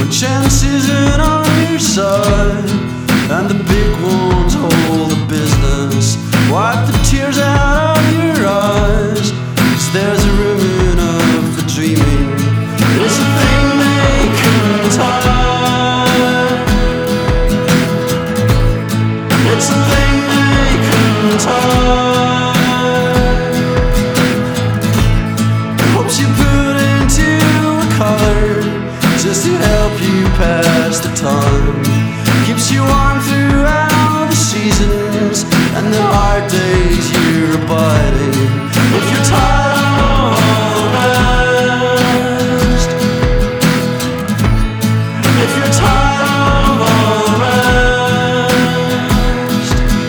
chance isn't on your side, and the big ones hold the business. Wipe the tears out of your eyes, 'cause there's a room enough for dreaming. It's a thing they couldn't hide. It's a thing they couldn't hide. Hopes you put into a card just to help you pass the time. Keeps you warm throughout the seasons and the hard days you're abiding. If you're tired of all the rest, if you're tired of all the rest,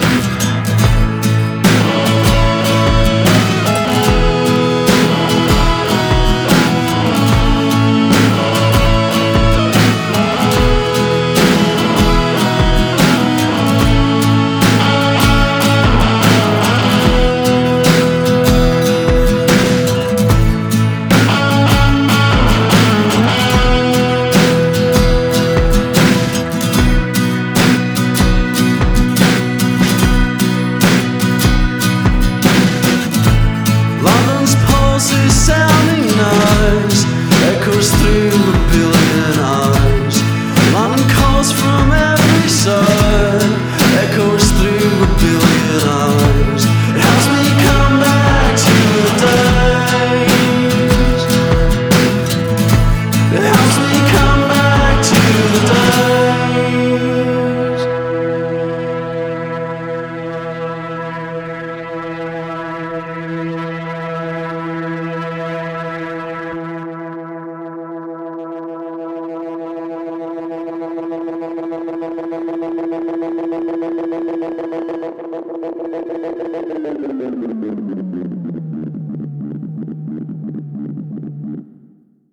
sounding noise echoes through a billion eyes. London calls from every side, echoes through a billion eyes. It helps me come back to the days. It helps me come back to the days. Thank you.